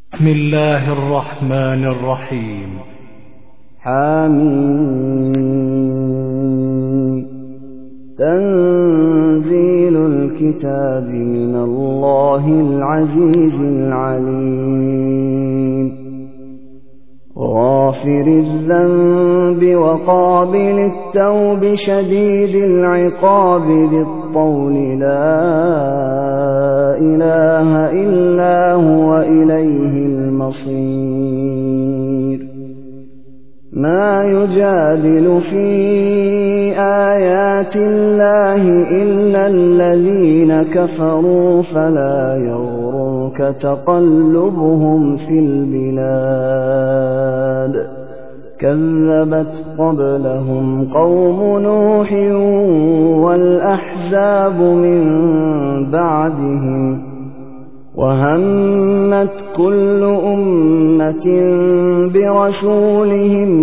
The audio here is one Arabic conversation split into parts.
بسم الله الرحمن الرحيم. حميم. تنزيل الكتاب من الله العزيز العليم. غافر الذنب وقابل التوب شديد العقاب ذي الطول لا إله إلا هو إليه المصير. ما يجادل في آيات الله إلا الذين كفروا فلا يغرك تقلبهم في البلاد. كذبت قبلهم قوم نوح والأحزاب من بعدهم وهمت كل أمة برسولهم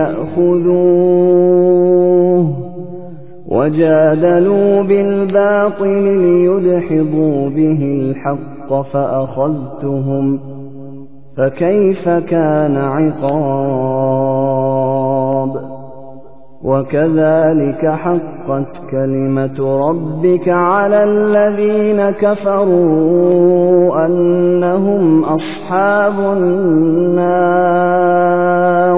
ليأخذوه وجادلوا بالباطل ليدحضوا به الحق فأخذتهم فكيف كان عقاب. وكذلك حقت كلمة ربك على الذين كفروا أنهم أصحاب النار.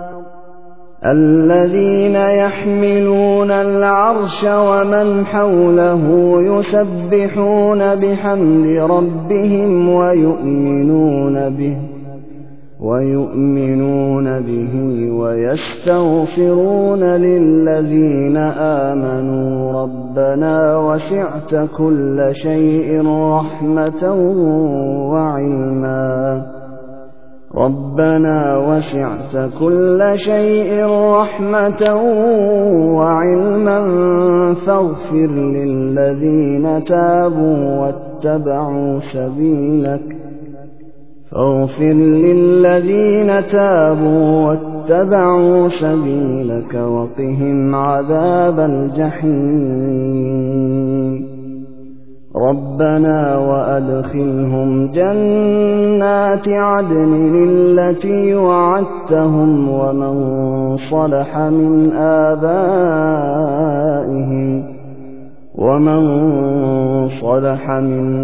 الذين يحملون العرش ومن حوله يسبحون بحمد ربهم ويؤمنون به ويستغفرون للذين آمنوا ربنا وسعت كل شيء رحمة وعلما فاغفر للذين تابوا واتبعوا سبيلك وقهم عذاب الجحيم. ربنا وأدخلهم جنات عدن التي وعدتهم ومن صلح من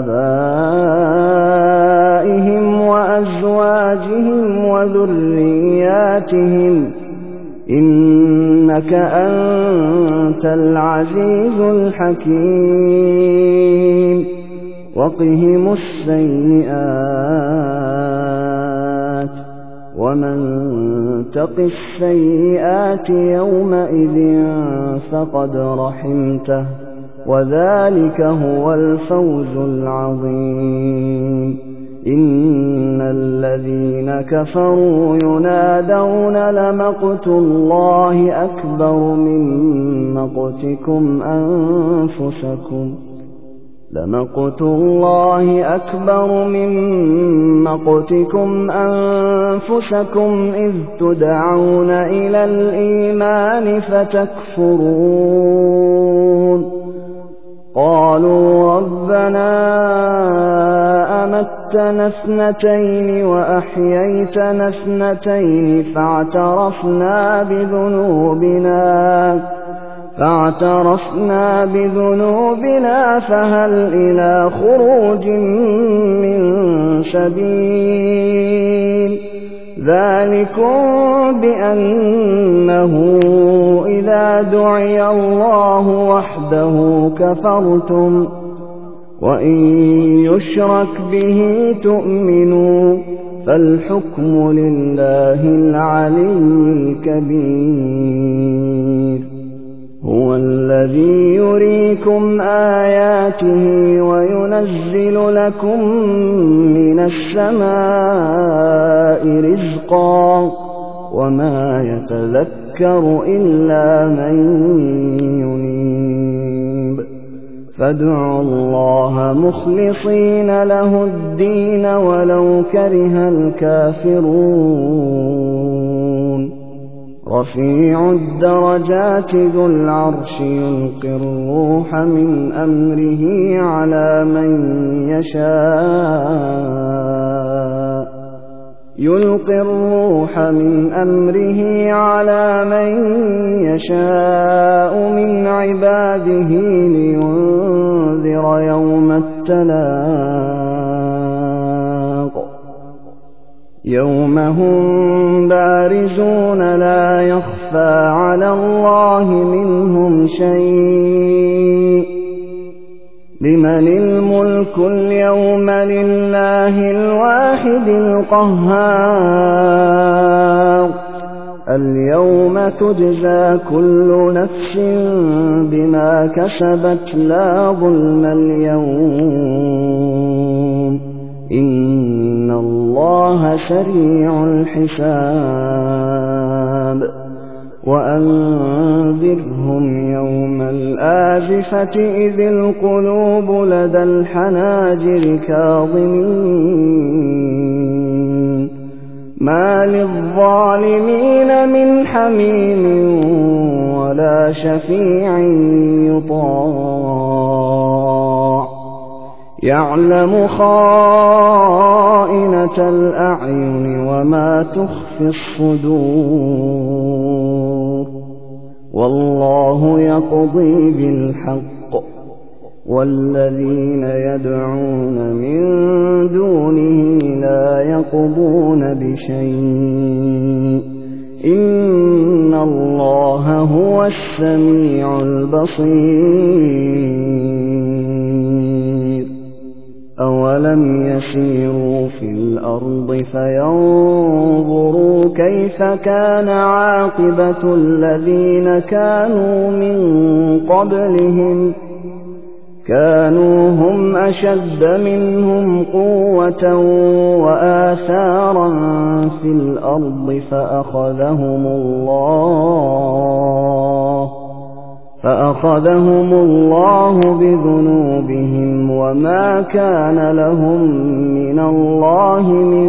آبائهم وأزواجهم وذرياتهم إنك أنت العزيز الحكيم. وقهم السيئات ومن تق السيئات يومئذ فقد رحمته وذلك هو الفوز العظيم. إن الذين كفروا ينادون لمقت الله أكبر من مقتكم أنفسكم إذ تدعون إلى الإيمان فتكفرون. قالوا ربنا أمتنا اثنتين وأحييتنا اثنتين فاعترفنا بذنوبنا فهل إلى خروج من سبيل. ذلكم بأنه إذا دعي الله وحده كفرتم وإن يشرك به تؤمنوا فالحكم لله العلي الكبير. هو الذي يريكم آياته وينزل لكم من السماء رزقا وما يتذكر إلا من ينيب. فادعوا الله مخلصين له الدين ولو كره الكافرون. رفيع الدرجات ذو العرش يلقي الروح من أمره على من يشاء يلقي الروح من أمره على من يشاء من عباده لينذر يوم التلاق يوم هم بارزون لا يخفى على الله منهم شيء لمن الملك اليوم لله الواحد القهار اليوم تجزى كل نفس بما كسبت لا ظلم اليوم إن الله سريع الحساب وأنذرهم يوم الآزفة إذ القلوب لدى الحناجر كاظمين ما للظالمين من حميم ولا شفيع يطاع يعلم خائنة الأعين وما تخفي الصدور والله يقضي بالحق والذين يدعون من دونه لا يقضون بشيء إن الله هو السميع البصير أولم يسيروا في الأرض فينظروا كيف كان عاقبة الذين كانوا من قبلهم كانوا هم أشد منهم قوة وآثارا في الأرض فأخذهم الله بذنوبهم وما كان لهم من الله من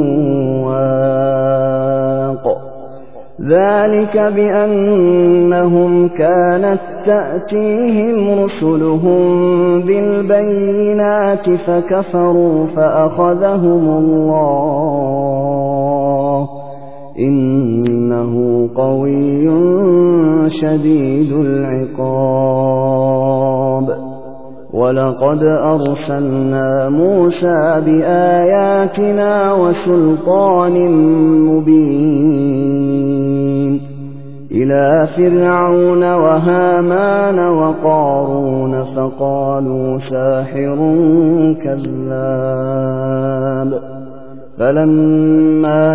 واق ذلك بأنهم كانت تأتيهم رسلهم بالبينات فكفروا فأخذهم الله إنه قوي شديد العقاب ولقد أرسلنا موسى بآياتنا وسلطان مبين إلى فرعون وهامان وقارون فقالوا ساحر كذاب فلما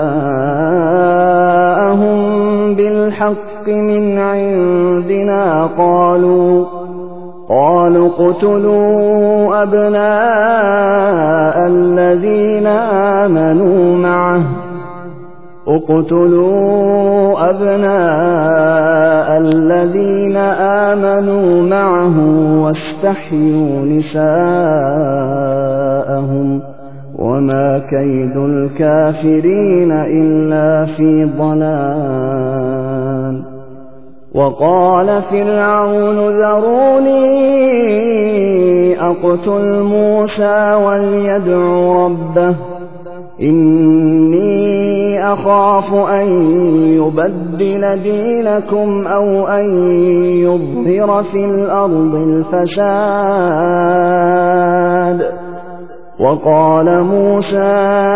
جاءهم بالحق من عندنا قالوا اقتلوا أبناء الذين آمنوا معه واستحيوا نساءهم وما كيد الكافرين إلا في ضلال وقال فرعون ذروني أقتل موسى وليدع ربه إني أخاف أن يبدل دينكم أو أن يظهر في الأرض الفساد وقال موسى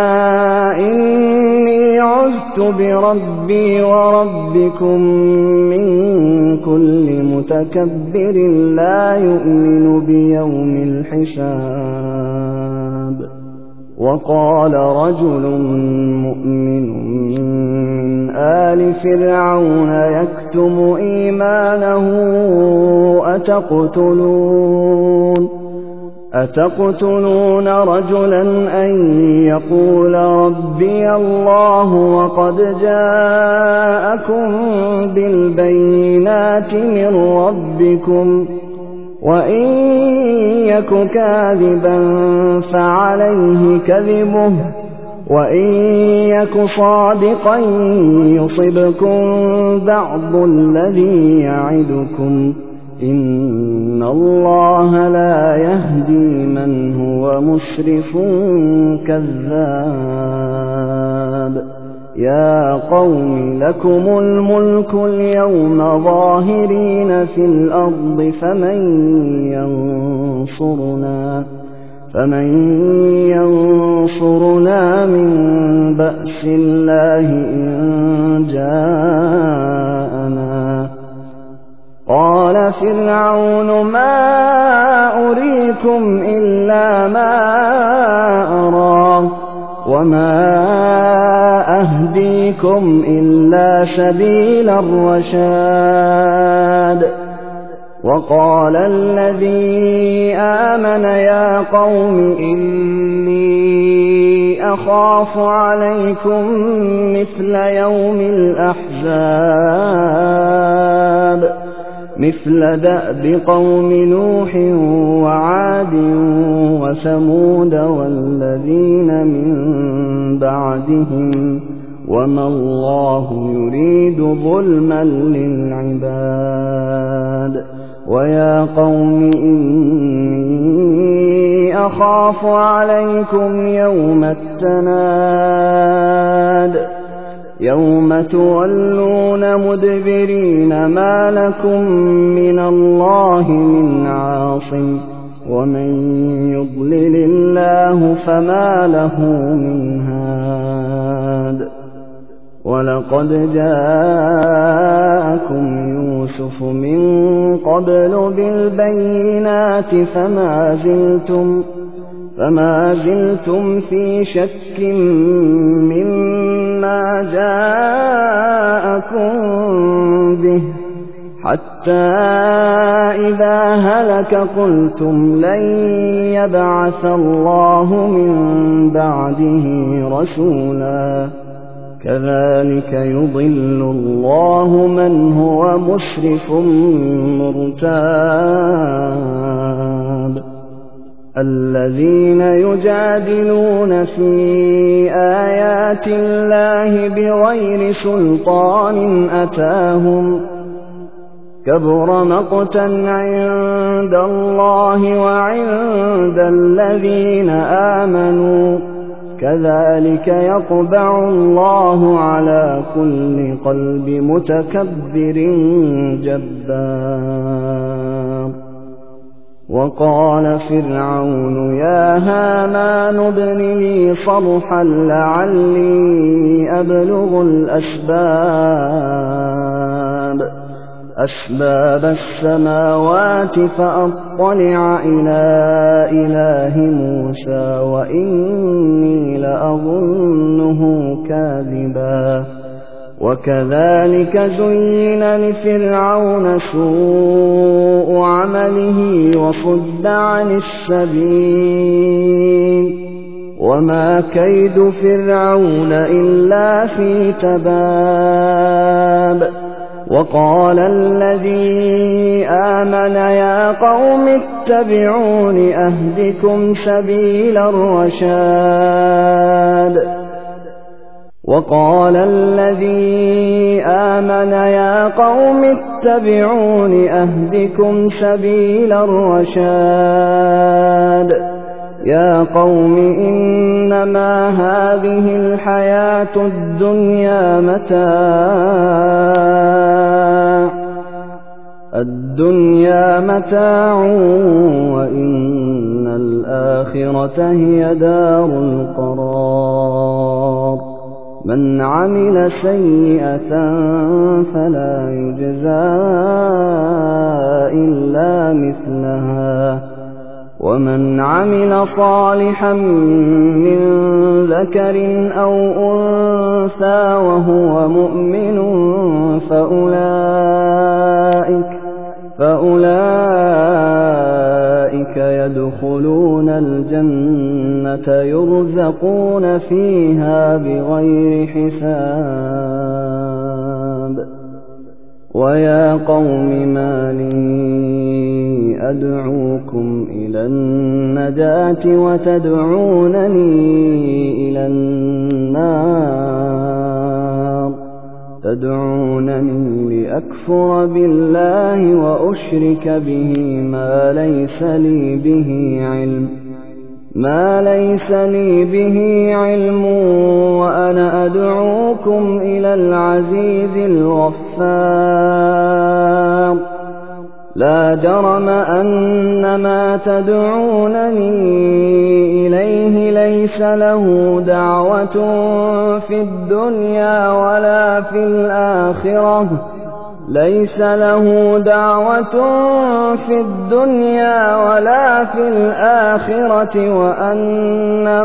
إني عذت بربي وربكم من كل متكبر لا يؤمن بيوم الحساب وقال رجل مؤمن من آل فرعون يكتم إيمانه أتقتلون رجلا أن يقول ربي الله وقد جاءكم بالبينات من ربكم وإن يك كاذبا فعليه كذبه وإن يك صادقا يصبكم بعض الذي يعدكم إن الله لا يهدي من هو مسرف كذاب يا قوم لكم الملك اليوم ظاهرين في الأرض فمن ينصرنا من بأس الله إن جاءنا قال فرعون ما أريكم إلا ما أرى وما أهديكم إلا سبيل الرشاد وقال الذي آمن يا قوم إني أخاف عليكم مثل يوم الأحزاب مثل دأب قوم نوح وعاد وثمود والذين من بعدهم وما الله يريد ظلما للعباد ويا قوم إني أخاف عليكم يوم التناد يوم تولون مدبرين ما لكم من الله من عاصم ومن يضلل الله فما له من هاد ولقد جاءكم يوسف من قبل بالبينات فما زلتم في شك مما جاءكم به حتى إذا هلك قلتم لن يبعث الله من بعده رسولا كذلك يضل الله من هو مسرف مرتاب الذين يجادلون في آيات الله بغير سلطان أتاهم كبر مقتا عند الله وعند الذين آمنوا كذلك يطبع الله على كل قلب متكبر جبار وقال فرعون يا هامان ابن لي صرحا لعلي أبلغ أسباب السماوات فأطلع إلى إله موسى وإني لأظنه كاذبا وكذلك زين لفرعون سوء عمله وصد عن السبيل وما كيد فرعون إلا في تباب وقال الذي آمن يا قوم اتبعون أهدكم سبيل الرشاد وقال الذي آمن يا قوم اتبعون أهدكم سبيل الرشاد يا قوم إنما هذه الحياة الدنيا متاع وإن الآخرة هي دار القرار من عمل سيئة فلا يجزى إلا مثلها ومن عمل صالحا من ذكر أو أنثى وهو مؤمن فأولئك يدخلون الجنة يرزقون فيها بغير حساب ويا قوم ما لي أدعوكم إلى النجاة وتدعونني إلى النار تدعونني لأكفر بالله وأشرك به ما ليس لي به علم ما ليس لي به علم وأنا أدعوكم إلى العزيز الغفار لا جرم أن ما تدعونني إليه ليس له دعوة في الدنيا ولا في الآخرة وأن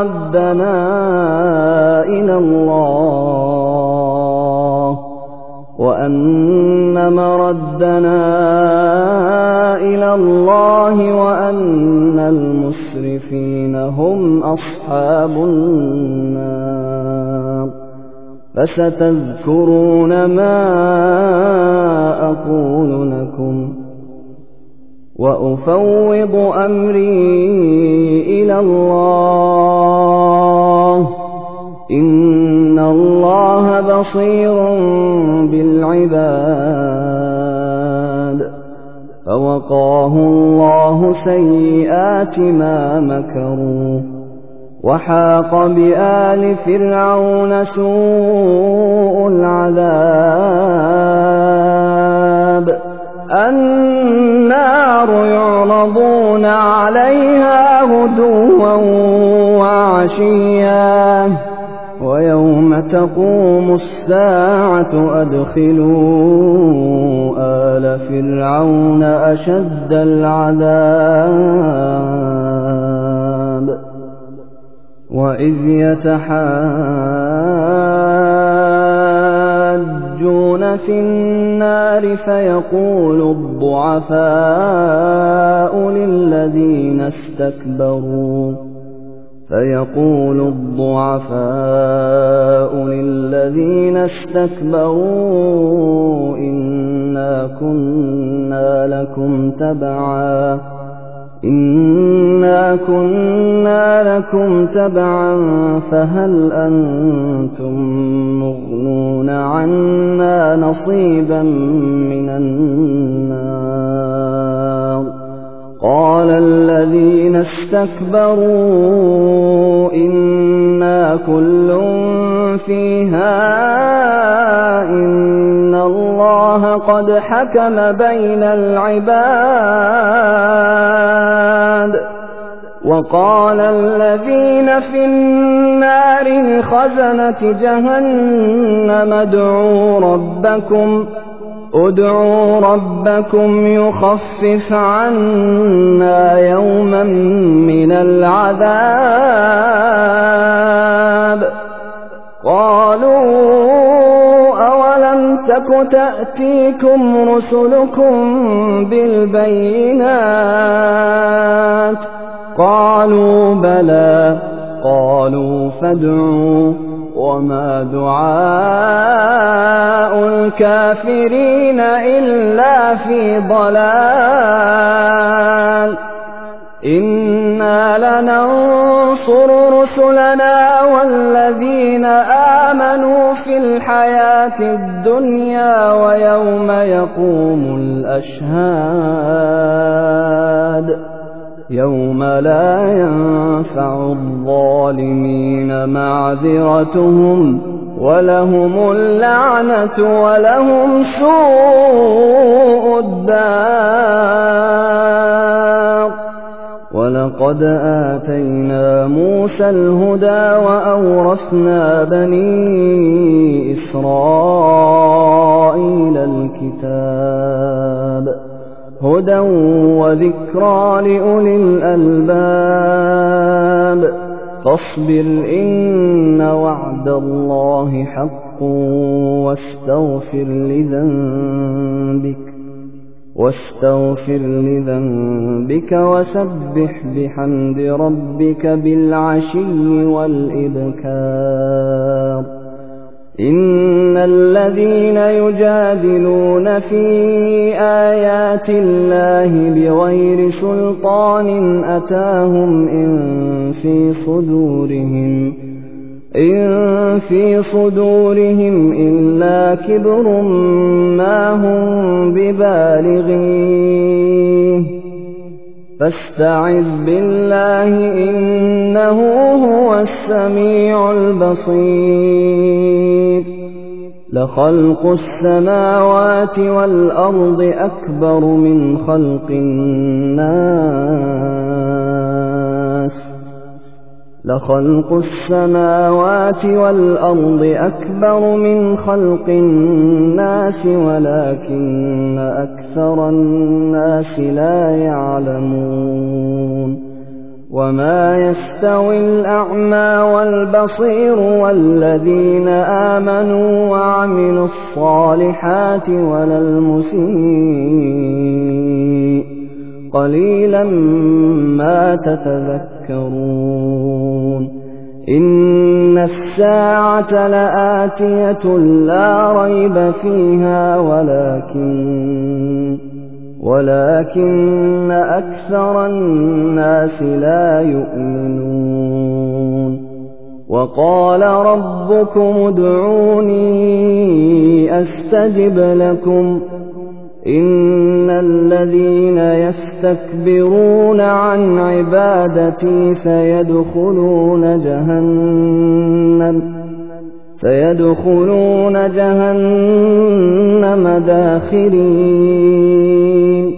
مردنا إلى الله وأن المسرفين هم أصحاب النار فستذكرون ما أقول لكم وأفوض أمري إلى الله إن الله بصير بالعباد فوقاه الله سيئات ما مكروا وحاق بآل فرعون سوء العذاب النار يعرضون عليها غدوا وعشيا ويوم تقوم الساعة أدخلوا آل فرعون أشد العذاب وإذ يتحاجون في النار فيقول الضعفاء للذين استكبروا إنا كنا لكم تبعا فهل أنتم مغنون عنا نصيبا من النار قال الذين استكبروا إنا كل فيها إن الله قد حكم بين العباد وقال الذين في النار لخزنة جهنم ادعوا ربكم يخفف عنا يوما من العذاب قالوا أولم تك تأتيكم رسلكم بالبينات قالوا بلى قالوا فادعوا وما دعاء الكافرين إلا في ضلال إنا لننصر رسلنا والذين آمنوا في الحياة الدنيا ويوم يقوم الأشهاد يوم لا ينفع الظالمين معذرتهم ولهم اللعنة ولهم سوء الدار ولقد آتينا موسى الهدى وأورثنا بني إسرائيل الكتاب هدى وذكرى لأولي الألباب فاصبر إن وعد الله حق واستغفر لذنبك وسبح بحمد ربك بالعشي والإبكار إن الذين يجادلون في آيات الله بغير سلطان أتاهم إن في صدورهم إلا كبر ما هم ببالغيه فاستعذ بالله إنه هو السميع البصير لخلق السماوات والأرض أكبر من خلق الناس لخلق السماوات والأرض أكبر من خلق الناس ولكن أكثر الناس لا يعلمون وما يستوي الأعمى والبصير والذين آمنوا وعملوا الصالحات ولا المسيء قليلا ما تتذكرون إن الساعة لآتية لا ريب فيها ولكن أكثر الناس لا يؤمنون وقال ربكم ادعوني أستجب لكم إن الذين يستكبرون عن عبادتي سيدخلون جهنم داخرين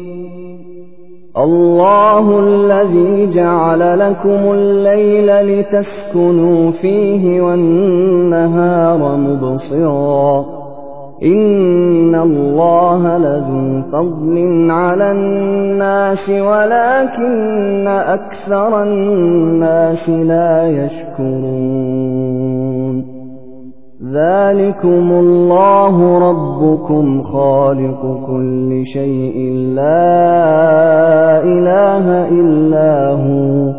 الله الذي جعل لكم الليل لتسكنوا فيه والنهار مبصرا إن الله لذو فضل على الناس ولكن أكثر الناس لا يشكرون ذلكم الله ربكم خالق كل شيء لا إله إلا هو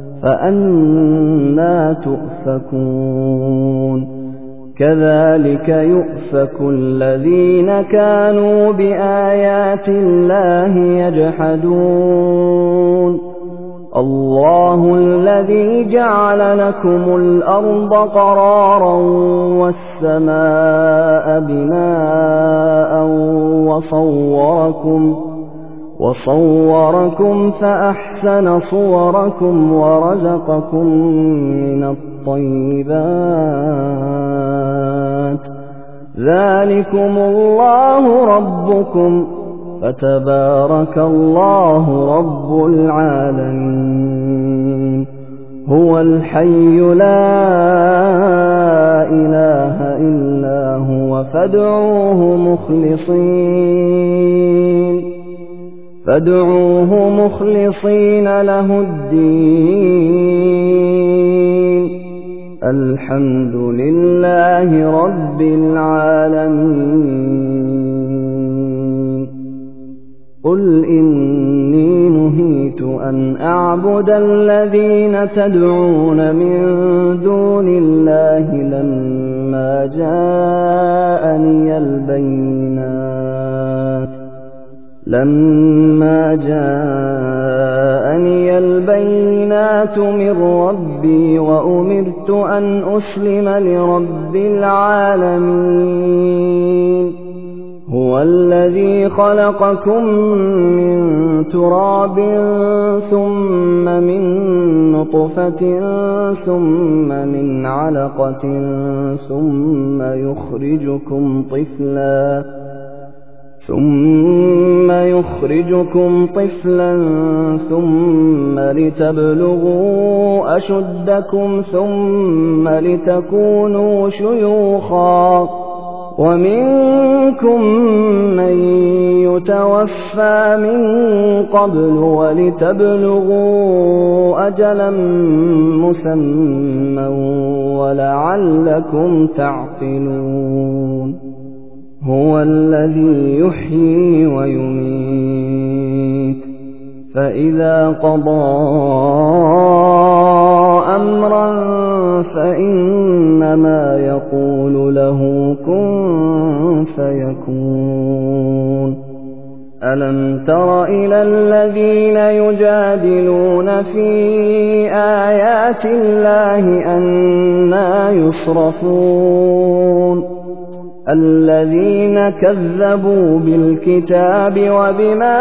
فأنى تؤفكون كذلك يؤفك الذين كانوا بآيات الله يجحدون الله الذي جعل لكم الأرض قرارا والسماء بناء وصوركم فأحسن صوركم ورزقكم من الطيبات ذلكم الله ربكم فتبارك الله رب العالمين هو الحي لا إله إلا هو فادعوه مخلصين له الدين الحمد لله رب العالمين قل إني نهيت أن أعبد الذين تدعون من دون الله لما جاءني البينات من ربي وأمرت أن أسلم لرب العالمين هو الذي خلقكم من تراب ثم من نطفة ثم من علقة ثم يخرجكم طفلا ثم لتبلغوا أشدكم ثم لتكونوا شيوخا ومنكم من يتوفى من قبل ولتبلغوا أجلا مسمى ولعلكم تعقلون هو الذي يحيي ويميت فإذا قضى أمرا فإنما يقول له كن فيكون ألم تر إلى الذين يجادلون في آيات الله أنى يصرفون الذين كذبوا بالكتاب وبما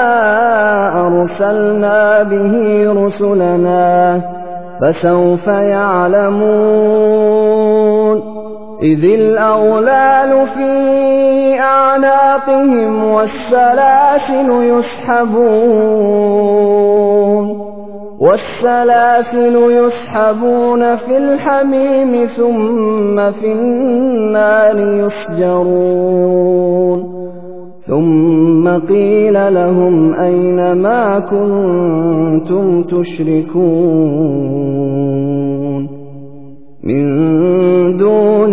أرسلنا به رسلنا فسوف يعلمون إذ الأغلال في أعناقهم والسلاسل يسحبون في الحميم ثم في النار يسجرون ثم قيل لهم أين ما كنتم تشركون من دون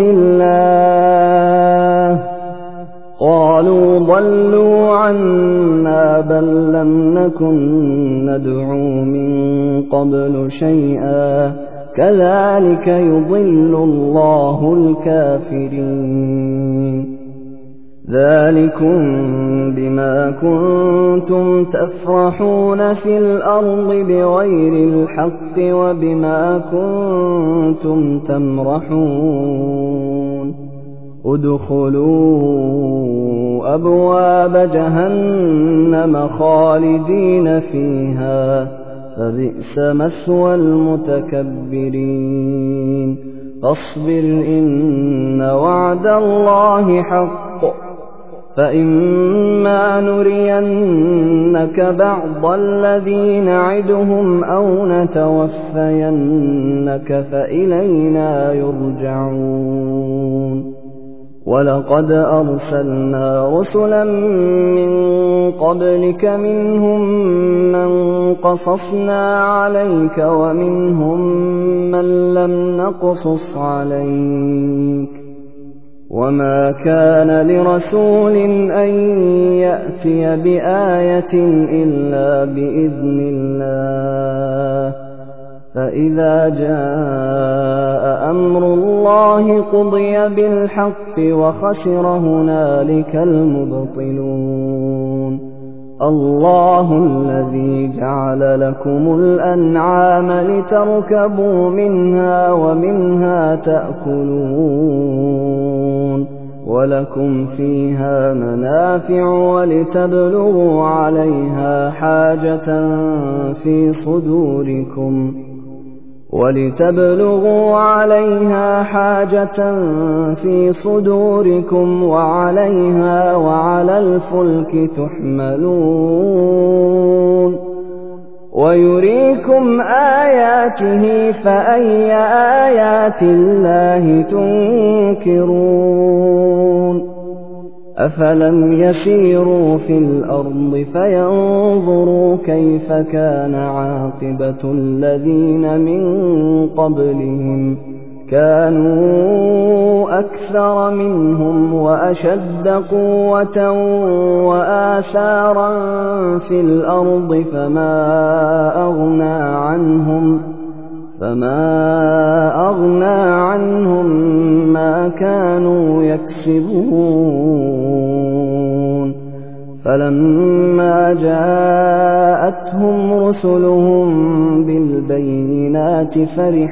الله قالوا ضلوا عنا بل لم نكن ندعو من قبل شيئا كذلك يضل الله الكافرين ذلكم بما كنتم تفرحون في الأرض بغير الحق وبما كنتم تمرحون ادخلوا أبواب جهنم خالدين فيها فبئس مثوى المتكبرين فاصبر إن وعد الله حق فإما نرينك بعض الذي نعدهم أو نتوفينك فإلينا يرجعون ولقد أرسلنا رسلا من قبلك منهم من قصصنا عليك ومنهم من لم نقصص عليك وما كان لرسول أن يأتي بآية إلا بإذن الله فإذا جاء أمر الله قضي بالحق وخسر هنالك المبطلون الله الذي جعل لكم الأنعام لتركبوا منها ومنها تأكلون ولكم فيها منافع ولتبلغوا عليها حاجة في صدوركم وعليها وعلى الفلك تحملون ويريكم آياته فأي آيات الله تنكرون أفلم يسيروا في الأرض فينظروا كيف كان عاقبة الذين من قبلهم كانوا أكثر منهم وأشد قوة وآثارا في الأرض فما أغنى عنهم ما كانوا يكسبون فلما جاءتهم رسلهم بالبينات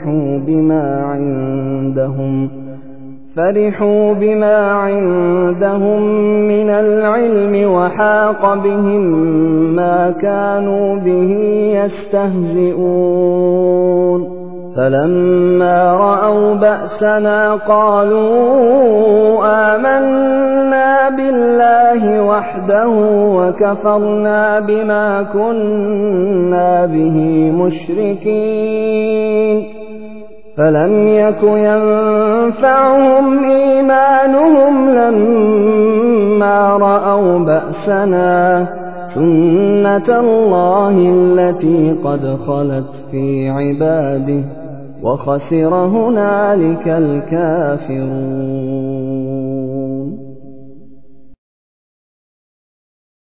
فرحوا بما عندهم من العلم وحاق بهم ما كانوا به يستهزئون فلما رأوا بأسنا قالوا آمنا بالله وحده وكفرنا بما كنا به مشركين فلم يك ينفعهم إيمانهم لما رأوا بأسنا سنة الله التي قد خلت في عباده وخسر هنالك الكافرون